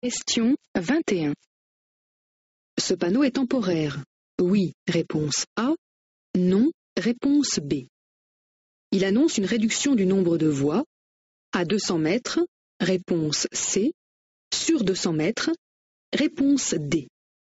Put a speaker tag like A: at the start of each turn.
A: Question 21. Ce panneau est temporaire. Oui, réponse A. Non, réponse B. Il annonce une réduction du nombre de voies à 200 mètres, réponse C. Sur 200 mètres, réponse D.